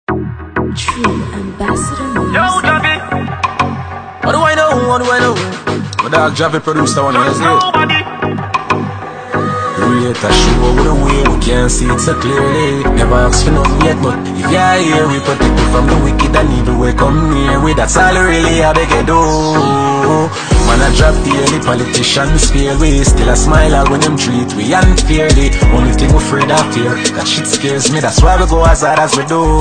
True Ambassador Music. Yo, Javi. What do I know? What do I know? My dog Javi produced the one, you see it? Nobody. Create a show with a way we can't see it so clearly. Never ask for nothing yet, but if you're here, we protect you from the wicked and evil. We come near with that's all really I beg you do. Man, I drop the early politicians fail. We still a smile out when them treat we unfairly. Only thing we're afraid of fear, that shit scares me. That's why we go as hard as we do.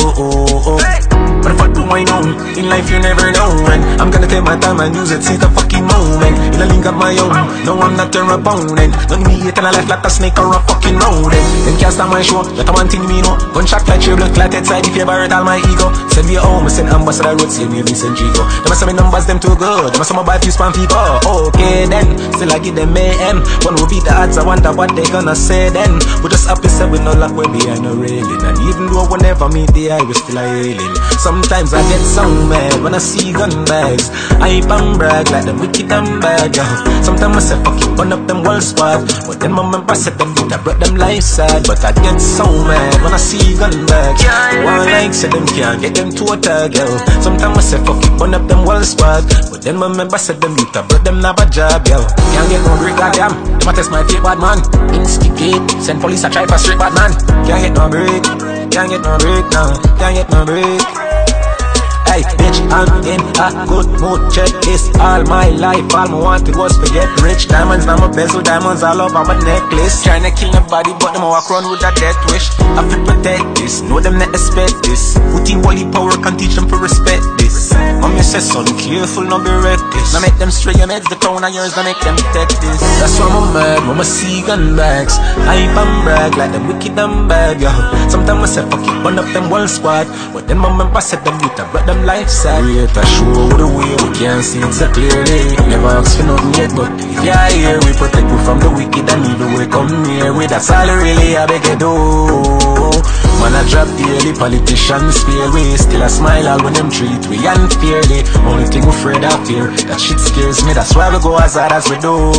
But if I do I know, in life you never know. And I'm gonna take my time and use it, seize the fucking moment. In a link of my own, no I'm not your opponent. Don't me hate and I life like a snake or a fucking rodent. Then can't stop my show, that one thing me know. Gunshot like your blood clotted side if you ever hurt all my ego. Send me home, send ambassador road, save me Vincent Chico. Them say me numbers them too good, them say my buy few spam people. Okay then, still I give them AM. One will beat the odds, I wonder what they gonna say then. We just happy say we no luck way behind no railing. And even though we never meet the eye, we still a hailing. Sometimes I get so mad when I see gun bags. I bang brag like them wicked and bad, yo. Sometimes I say fuck you, burn up them whole squad. But then my member said them beat, I brought them life sad. But I get so mad when I see gun bags. One like say them can't get them to a tag, yo. Sometimes I say fuck you, burn up them whole squad. But then my member said them beat, I brought them have a job, yo. Can't get no break, goddamn. Them a test my fake bad man. Instigate, send police a try for straight bad man. Can't get no break, can't get no break, no. Can't get no break. Hey, bitch, I'm in a good mood. Check this, all my life, all I wanted was to get rich. Diamonds on my bezel, diamonds all over my necklace. Tryna kill nobody, but them walk around with a death wish. I feel protect this, know them not expect this. Put in holy power, can teach them to respect this. Mommy says, son, careful, no be reckless. Now make them stray your meds, the crown of yours, now make them take this. That's why I'm mad, when I see gun bags. I and brag like them wicked and bad, yo. Sometimes I say, fuck it, burn up them whole squad. But then my member said them youth, I brought them life sad. Create a show with a way we can't see it so clearly. Never ask for nothing yet, but if you're here, we protect you from the wicked and evil. We come near with that's all really I beg you do. Man, I drop the early politicians fail. We still a smile all when them treat we unfairly. Only thing we're afraid of fear, that shit scares me. That's why we go as hard as we do.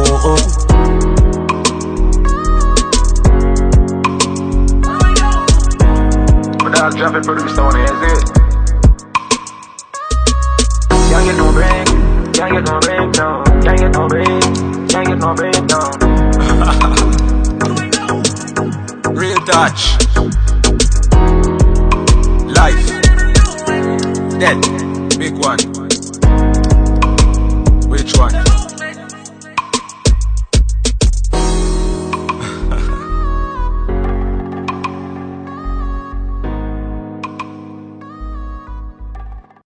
But I'll drop it, produce the one, here's it. Can't get no break, can't get no break, no. Can't get no break, can't get no break, no. Real touch. Life. Dead. Big one. Which one?